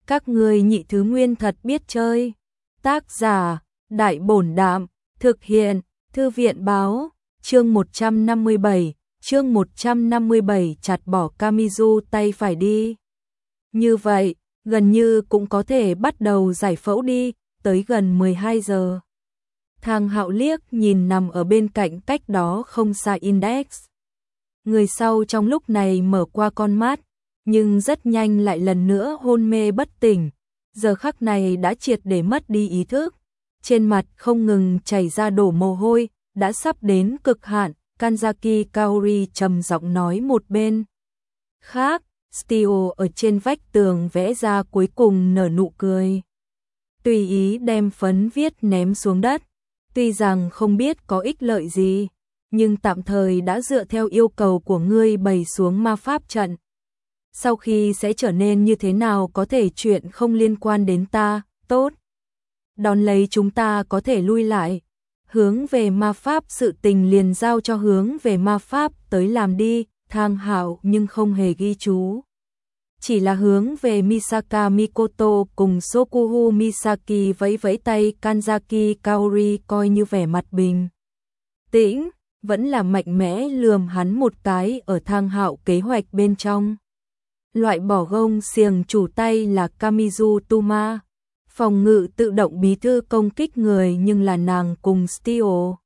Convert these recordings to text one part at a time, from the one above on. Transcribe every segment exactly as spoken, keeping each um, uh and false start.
Các ngươi nhị thứ nguyên thật biết chơi. Tác giả, Đại Bổn Đạm, thực hiện, Thư viện Báo, chương một trăm năm mươi bảy, chương một trăm năm mươi bảy chặt bỏ Kamizu tay phải đi. Như vậy, gần như cũng có thể bắt đầu giải phẫu đi, tới gần mười hai giờ. Thang Hạo liếc nhìn nằm ở bên cạnh cách đó không xa Index. Người sau trong lúc này mở qua con mắt, nhưng rất nhanh lại lần nữa hôn mê bất tỉnh, giờ khắc này đã triệt để mất đi ý thức. Trên mặt không ngừng chảy ra đổ mồ hôi, đã sắp đến cực hạn, Kanzaki Kaori trầm giọng nói một bên. Khác, Steel ở trên vách tường vẽ ra cuối cùng nở nụ cười. Tùy ý đem phấn viết ném xuống đất, tuy rằng không biết có ích lợi gì, nhưng tạm thời đã dựa theo yêu cầu của ngươi bày xuống ma pháp trận. Sau khi sẽ trở nên như thế nào có thể chuyện không liên quan đến ta, tốt. Đón lấy chúng ta có thể lui lại, hướng về ma pháp sự tình liền giao cho hướng về ma pháp tới làm đi, Thang Hạo nhưng không hề ghi chú. Chỉ là hướng về Misaka Mikoto cùng Sokuhu Misaki vẫy vẫy tay, Kanzaki Kaori coi như vẻ mặt bình tĩnh, vẫn là mạnh mẽ lườm hắn một cái ở Thang Hạo kế hoạch bên trong. Loại bỏ gông xiềng chủ tay là Kamizu Tuma, phòng ngự tự động bí thư công kích người nhưng là nàng cùng Steel.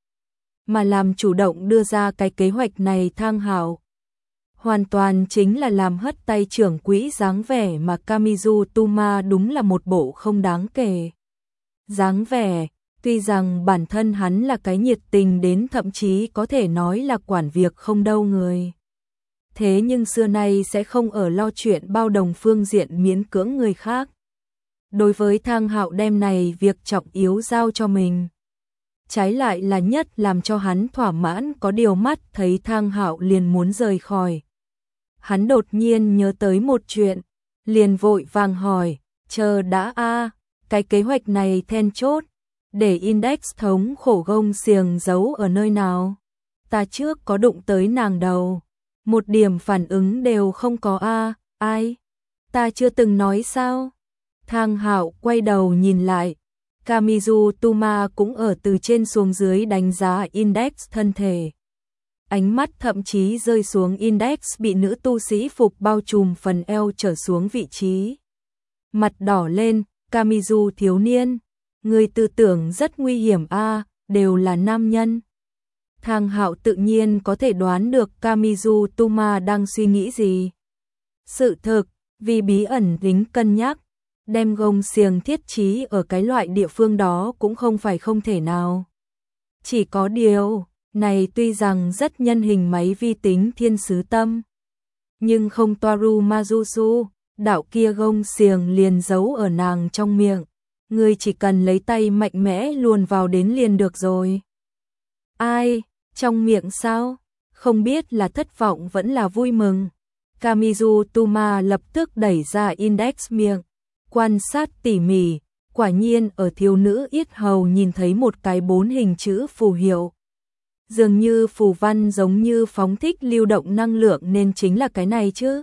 Mà làm chủ động đưa ra cái kế hoạch này Thang Hạo hoàn toàn chính là làm hất tay trưởng quỹ dáng vẻ mà Kamizu Tuma đúng là một bộ không đáng kể. Dáng vẻ, tuy rằng bản thân hắn là cái nhiệt tình đến thậm chí có thể nói là quản việc không đâu người. Thế nhưng xưa nay sẽ không ở lo chuyện bao đồng phương diện miễn cưỡng người khác. Đối với Thang Hạo đem này việc trọng yếu giao cho mình. Trái lại là nhất làm cho hắn thỏa mãn, có điều mắt thấy Thang Hạo liền muốn rời khỏi. Hắn đột nhiên nhớ tới một chuyện, liền vội vàng hỏi, chờ đã a, cái kế hoạch này then chốt, để Index thống khổ gông xiềng giấu ở nơi nào? Ta trước có đụng tới nàng đầu, một điểm phản ứng đều không có a, ai? Ta chưa từng nói sao? Thang Hạo quay đầu nhìn lại, Kamizu Tuma cũng ở từ trên xuống dưới đánh giá Index thân thể. Ánh mắt thậm chí rơi xuống Index bị nữ tu sĩ phục bao trùm phần eo trở xuống vị trí. Mặt đỏ lên, Kamizu thiếu niên, người tư tưởng rất nguy hiểm a, đều là nam nhân. Thang Hạo tự nhiên có thể đoán được Kamizu Tuma đang suy nghĩ gì. Sự thực, vì bí ẩn tính cân nhắc, đem gông xiềng thiết trí ở cái loại địa phương đó cũng không phải không thể nào. Chỉ có điều, này tuy rằng rất nhân hình máy vi tính thiên sứ tâm, nhưng không Toaru Majusu, đạo kia gông xiềng liền giấu ở nàng trong miệng. Ngươi chỉ cần lấy tay mạnh mẽ luồn vào đến liền được rồi. Ai, trong miệng sao? Không biết là thất vọng vẫn là vui mừng. Kamizu Tuma lập tức đẩy ra Index miệng, quan sát tỉ mỉ, quả nhiên ở thiếu nữ yết hầu nhìn thấy một cái bốn hình chữ phù hiệu. Dường như phù văn giống như phóng thích lưu động năng lượng nên chính là cái này chứ.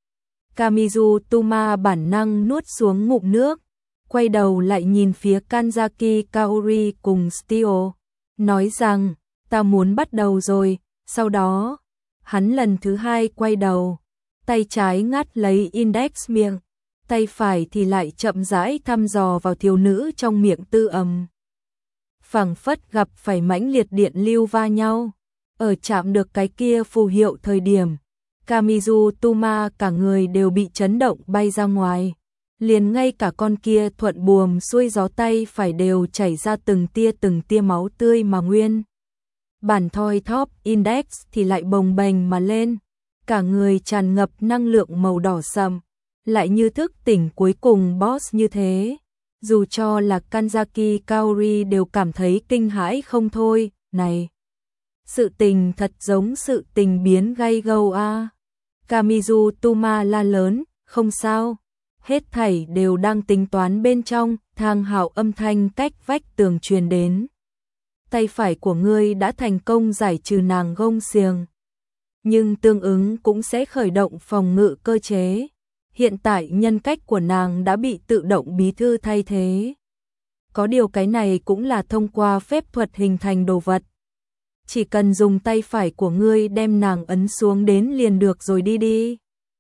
Kamizu Tuma bản năng nuốt xuống ngụm nước, quay đầu lại nhìn phía Kanzaki Kaori cùng Steel, nói rằng, ta muốn bắt đầu rồi. Sau đó, hắn lần thứ hai quay đầu, tay trái ngắt lấy Index miệng, tay phải thì lại chậm rãi thăm dò vào thiếu nữ trong miệng tư ầm. Phảng phất gặp phải mãnh liệt điện lưu va nhau, ở chạm được cái kia phù hiệu thời điểm, Kamizu Tuma cả người đều bị chấn động bay ra ngoài, liền ngay cả con kia thuận buồm xuôi gió tay phải đều chảy ra từng tia từng tia máu tươi mà nguyên. Bản thoi top Index thì lại bồng bềnh mà lên, cả người tràn ngập năng lượng màu đỏ sậm, lại như thức tỉnh cuối cùng boss như thế. Dù cho là Kanzaki Kaori đều cảm thấy kinh hãi không thôi, này. Sự tình thật giống sự tình biến gay gâu a. Kamizu Tuma la lớn, không sao, hết thảy đều đang tính toán bên trong. Thang Hạo âm thanh cách vách tường truyền đến. Tay phải của ngươi đã thành công giải trừ nàng gông xiềng, nhưng tương ứng cũng sẽ khởi động phòng ngự cơ chế. hiện tại nhân cách của nàng đã bị tự động bí thư thay thế. Có điều cái này cũng là thông qua phép thuật hình thành đồ vật. Chỉ cần dùng tay phải của ngươi đem nàng ấn xuống đến liền được rồi đi đi.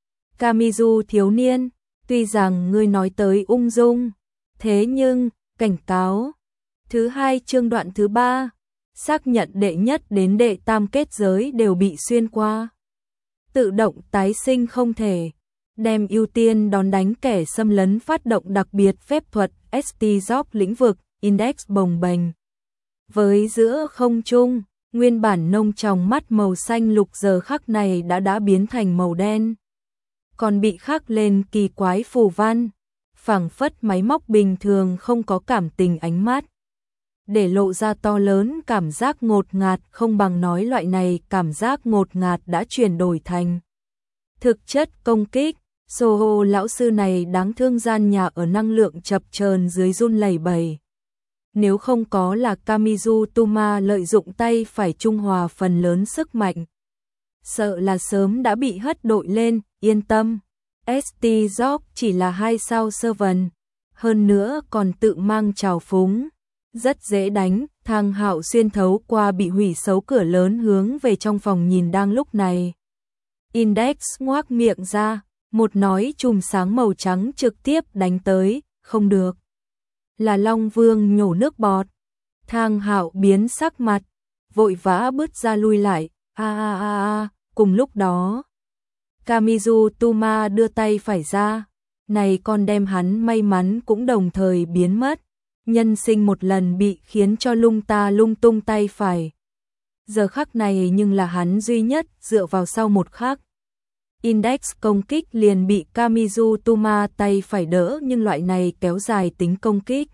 Kamizu thiếu niên, tuy rằng ngươi nói tới ung dung, thế nhưng, cảnh cáo. Thứ hai chương đoạn thứ ba, xác nhận đệ nhất đến đệ tam kết giới đều bị xuyên qua. Tự động tái sinh không thể. Đem ưu tiên đón đánh kẻ xâm lấn phát động đặc biệt phép thuật ét tê Job lĩnh vực, index bồng bềnh. Với giữa không trung, nguyên bản nông tròng mắt màu xanh lục giờ khắc này đã đã biến thành màu đen. Còn bị khắc lên kỳ quái phù văn, phảng phất máy móc bình thường không có cảm tình ánh mắt. Để lộ ra to lớn cảm giác ngột ngạt không bằng nói loại này cảm giác ngột ngạt đã chuyển đổi thành thực chất công kích. Soho lão sư này đáng thương gian nhà ở năng lượng chập chờn dưới run lẩy bẩy. Nếu không có là Kamizu Tuma lợi dụng tay phải trung hòa phần lớn sức mạnh, sợ là sớm đã bị hất đội lên. Yên tâm, ét tê Job chỉ là hai sao sơ vần, hơn nữa còn tự mang trào phúng, rất dễ đánh. Thang Hạo xuyên thấu qua bị hủy xấu cửa lớn hướng về trong phòng nhìn đang lúc này. Index ngoác miệng ra, một nói chùm sáng màu trắng trực tiếp đánh tới. Không được, là Long Vương nhổ nước bọt. Thang Hạo biến sắc mặt, vội vã bước ra lui lại. A a a a, cùng lúc đó, Kamizu Tuma đưa tay phải ra, này còn đem hắn may mắn cũng đồng thời biến mất. Nhân sinh một lần bị khiến cho lung ta lung tung tay phải. Giờ khắc này nhưng là hắn duy nhất dựa vào sau một khắc. Index công kích liền bị Kamizu Tuma tay phải đỡ, nhưng loại này kéo dài tính công kích.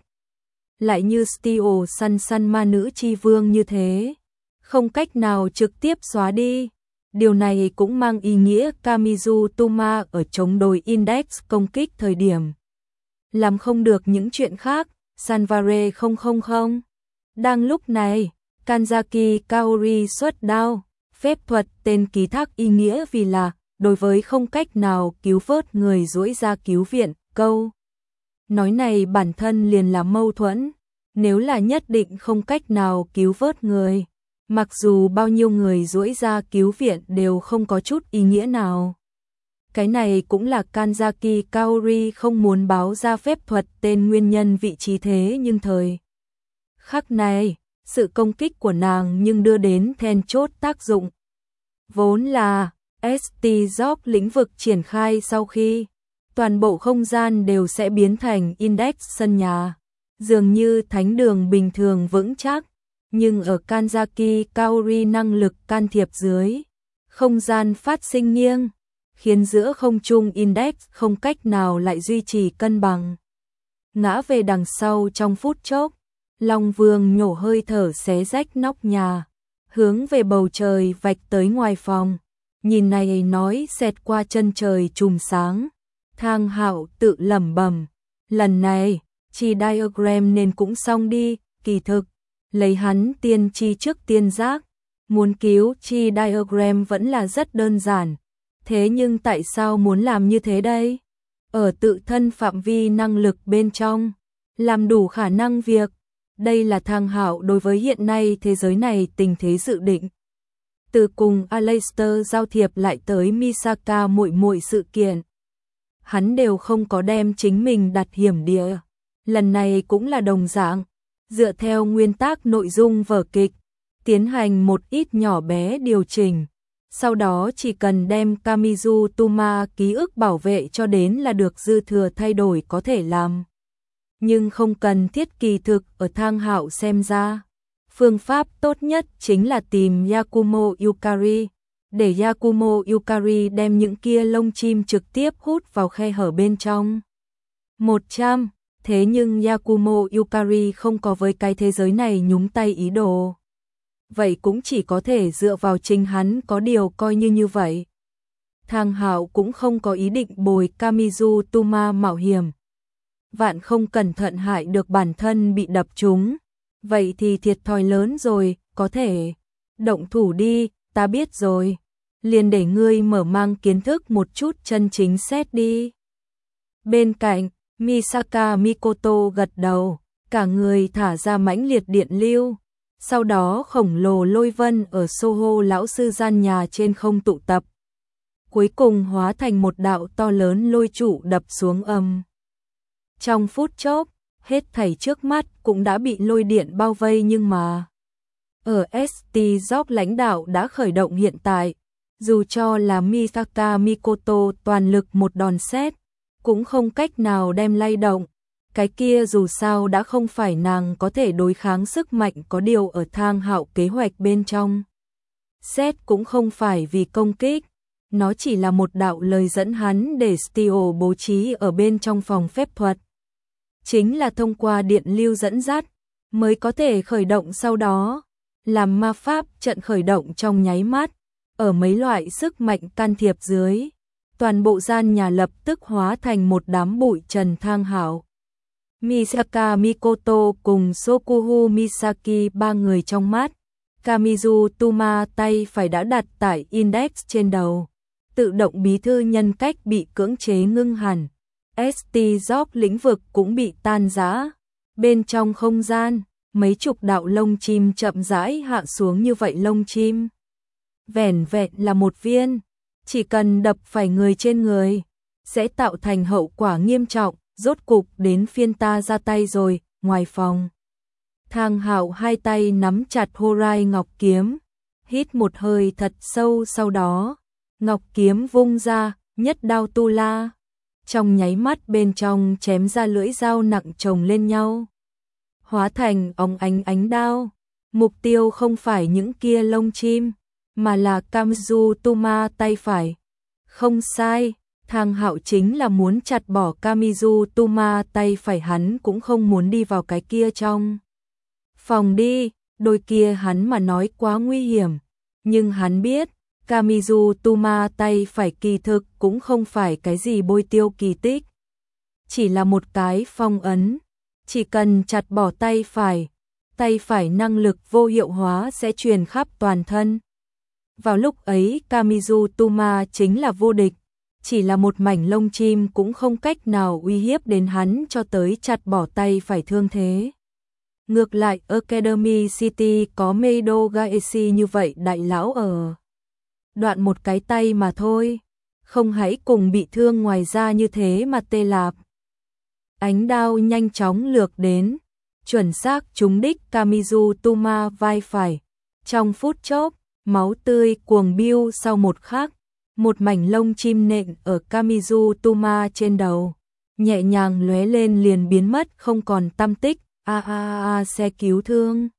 Lại như Steel săn săn ma nữ chi vương như thế, không cách nào trực tiếp xóa đi. Điều này cũng mang ý nghĩa Kamizu Tuma ở chống đối Index công kích thời điểm làm không được những chuyện khác. Sanvare không không không. Đang lúc này, Kanzaki Kaori xuất đao, phép thuật tên ký thác ý nghĩa vì là đối với không cách nào cứu vớt người duỗi ra cứu viện. Câu nói này bản thân liền là mâu thuẫn. Nếu là nhất định không cách nào cứu vớt người, mặc dù bao nhiêu người duỗi ra cứu viện đều không có chút ý nghĩa nào. Cái này cũng là Kanzaki Kaori không muốn báo ra phép thuật tên nguyên nhân vị trí, thế nhưng thời khắc này, sự công kích của nàng nhưng đưa đến then chốt tác dụng. Vốn là ét tê Job lĩnh vực triển khai sau khi toàn bộ không gian đều sẽ biến thành index sân nhà, dường như thánh đường bình thường vững chắc, nhưng ở Kanzaki Kaori năng lực can thiệp dưới, không gian phát sinh nghiêng, khiến giữa không trung index không cách nào lại duy trì cân bằng. Ngã về đằng sau trong phút chốc, Long Vương nhổ hơi thở xé rách nóc nhà, hướng về bầu trời vạch tới ngoài phòng. Nhìn này nói xẹt qua chân trời chùm sáng. Thang Hạo tự lẩm bẩm, lần này, chi diagram nên cũng xong đi. Kỳ thực, lấy hắn tiên tri trước tiên giác, muốn cứu chi diagram vẫn là rất đơn giản. Thế nhưng tại sao muốn làm như thế đây? Ở tự thân phạm vi năng lực bên trong, làm đủ khả năng việc. Đây là Thang Hạo đối với hiện nay thế giới này tình thế dự định. Từ cùng Aleister giao thiệp lại tới Misaka muội muội sự kiện, hắn đều không có đem chính mình đặt hiểm địa. Lần này cũng là đồng dạng, dựa theo nguyên tắc nội dung vở kịch, tiến hành một ít nhỏ bé điều chỉnh. Sau đó chỉ cần đem Kamizu Tuma ký ức bảo vệ cho đến là được, dư thừa thay đổi có thể làm. Nhưng không cần thiết. Kỳ thực ở Thang Hạo xem ra, phương pháp tốt nhất chính là tìm Yakumo Yukari, để Yakumo Yukari đem những kia lông chim trực tiếp hút vào khe hở bên trong. một trăm. Thế nhưng Yakumo Yukari không có với cái thế giới này nhúng tay ý đồ. Vậy cũng chỉ có thể dựa vào chính hắn, có điều coi như như vậy. Thang Hạo cũng không có ý định bồi Kamizu Tuma mạo hiểm. Vạn không cẩn thận hại được bản thân bị đập trúng, vậy thì thiệt thòi lớn rồi. Có thể động thủ đi, ta biết rồi. Liền để ngươi mở mang kiến thức một chút chân chính xét đi. Bên cạnh, Misaka Mikoto gật đầu, cả người thả ra mãnh liệt điện lưu. Sau đó khổng lồ lôi vân ở Soho lão sư gian nhà trên không tụ tập. Cuối cùng hóa thành một đạo to lớn lôi trụ đập xuống âm. Trong phút chốc, hết thảy trước mắt cũng đã bị lôi điện bao vây nhưng mà ở ét tê Job lãnh đạo đã khởi động hiện tại, dù cho là Misaka Mikoto toàn lực một đòn sét, cũng không cách nào đem lay động. Cái kia dù sao đã không phải nàng có thể đối kháng sức mạnh có điều ở Thang Hạo kế hoạch bên trong. Sét cũng không phải vì công kích, nó chỉ là một đạo lời dẫn hắn để Steel bố trí ở bên trong phòng phép thuật. Chính là thông qua điện lưu dẫn dắt mới có thể khởi động sau đó, làm ma pháp trận khởi động trong nháy mắt, ở mấy loại sức mạnh can thiệp dưới, toàn bộ gian nhà lập tức hóa thành một đám bụi trần. Thang Hạo, Misaka Mikoto cùng Sokuhu Misaki ba người trong mắt, Kamizu Tuma tay phải đã đặt tại index trên đầu, tự động bí thư nhân cách bị cưỡng chế ngưng hẳn. ét tê Job lĩnh vực cũng bị tan rã. Bên trong không gian, mấy chục đạo lông chim chậm rãi hạ xuống. Như vậy lông chim vẻn vẹn là một viên, chỉ cần đập phải người trên người, sẽ tạo thành hậu quả nghiêm trọng. Rốt cục đến phiên ta ra tay rồi. Ngoài phòng, Thang Hạo hai tay nắm chặt Horai Ngọc Kiếm, hít một hơi thật sâu, sau đó Ngọc Kiếm vung ra, nhất đao tu la. Trong nháy mắt bên trong chém ra lưỡi dao nặng chồng lên nhau, hóa thành óng ánh ánh đao. Mục tiêu không phải những kia lông chim, mà là Kamizu Tuma tay phải. Không sai, Thang Hạo chính là muốn chặt bỏ Kamizu Tuma tay phải, hắn cũng không muốn đi vào cái kia trong phòng đi, đôi kia hắn mà nói quá nguy hiểm. Nhưng hắn biết, Kamizu Tuma tay phải kỳ thực cũng không phải cái gì bôi tiêu kỳ tích. Chỉ là một cái phong ấn, chỉ cần chặt bỏ tay phải, tay phải năng lực vô hiệu hóa sẽ truyền khắp toàn thân. Vào lúc ấy Kamizu Tuma chính là vô địch, chỉ là một mảnh lông chim cũng không cách nào uy hiếp đến hắn cho tới chặt bỏ tay phải thương thế. Ngược lại Academy City có Meido Gaeshi như vậy đại lão ở đoạn một cái tay mà thôi, không hãy cùng bị thương, ngoài ra như thế mà tê lạp. Ánh đao nhanh chóng lược đến, chuẩn xác trúng đích Kamizu Tuma vai phải. Trong phút chốc, máu tươi cuồng biêu. Sau một khắc, một mảnh lông chim nện ở Kamizu Tuma trên đầu, nhẹ nhàng lóe lên liền biến mất không còn tăm tích. A a a, xe cứu thương.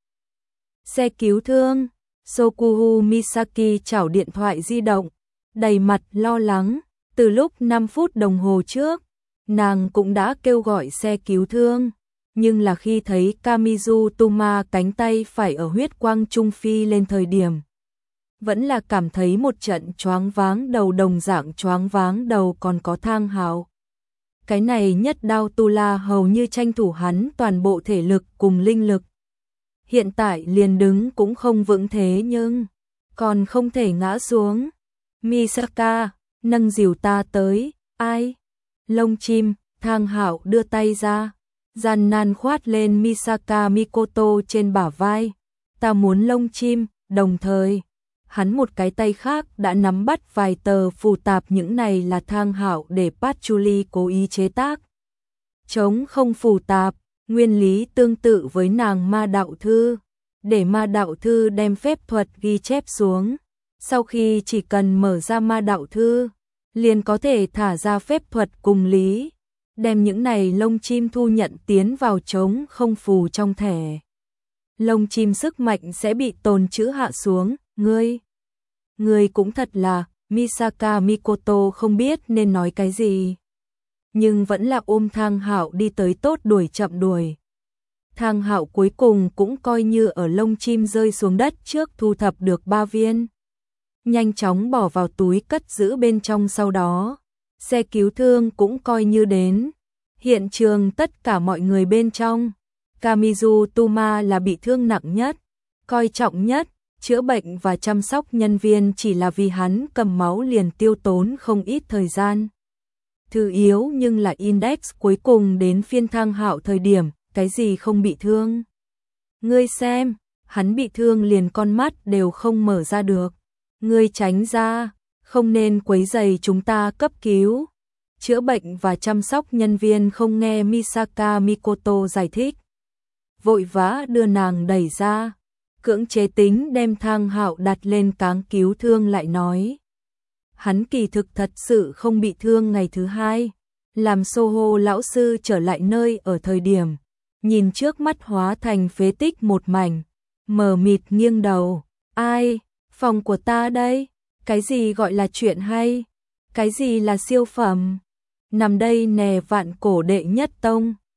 Xe cứu thương. Sokuhu Misaki chảo điện thoại di động, đầy mặt lo lắng. Từ lúc năm phút đồng hồ trước, nàng cũng đã kêu gọi xe cứu thương, nhưng là khi thấy Kamizu Tuma cánh tay phải ở huyết quang trung phi lên thời điểm, vẫn là cảm thấy một trận choáng váng đầu. Đồng dạng choáng váng đầu còn có Thang Hạo. Cái này nhất đao tu la hầu như tranh thủ hắn toàn bộ thể lực cùng linh lực. Hiện tại liền đứng cũng không vững thế nhưng còn không thể ngã xuống. Misaka, nâng dìu ta tới. Ai? Lông chim. Thang Hạo đưa tay ra, gian nan khoát lên Misaka Mikoto trên bả vai. Ta muốn lông chim. Đồng thời, hắn một cái tay khác đã nắm bắt vài tờ phù tạp. Những này là Thang Hạo để Patchouli cố ý chế tác. Chống không phù tạp, nguyên lý tương tự với nàng ma đạo thư, để ma đạo thư đem phép thuật ghi chép xuống. Sau khi chỉ cần mở ra ma đạo thư, liền có thể thả ra phép thuật cùng lý, đem những này lông chim thu nhận tiến vào chống không phù trong thẻ. Lông chim sức mạnh sẽ bị tồn trữ hạ xuống. Ngươi, ngươi cũng thật là. Misaka Mikoto không biết nên nói cái gì, nhưng vẫn là ôm Thang Hạo đi tới. Tốt đuổi chậm đuổi. Thang Hạo cuối cùng cũng coi như ở lông chim rơi xuống đất trước thu thập được ba viên, nhanh chóng bỏ vào túi cất giữ bên trong. Sau đó, xe cứu thương cũng coi như đến. Hiện trường tất cả mọi người bên trong, Kamizu Tuma là bị thương nặng nhất, coi trọng nhất. Chữa bệnh và chăm sóc nhân viên chỉ là vì hắn cầm máu liền tiêu tốn không ít thời gian. Thư yếu nhưng là index cuối cùng đến phiên Thang Hạo thời điểm, cái gì không bị thương. Ngươi xem, hắn bị thương liền con mắt đều không mở ra được. Ngươi tránh ra, không nên quấy rầy chúng ta cấp cứu. Chữa bệnh và chăm sóc nhân viên không nghe Misaka Mikoto giải thích. Vội vã đưa nàng đẩy ra, cưỡng chế tính đem Thang Hạo đặt lên cáng cứu thương lại nói. Hắn kỳ thực thật sự không bị thương ngày thứ hai, làm Soho lão sư trở lại nơi ở thời điểm, nhìn trước mắt hóa thành phế tích một mảnh, mờ mịt nghiêng đầu, ai, phòng của ta đây, cái gì gọi là chuyện hay, cái gì là siêu phẩm, nằm đây nè vạn cổ đệ nhất tông.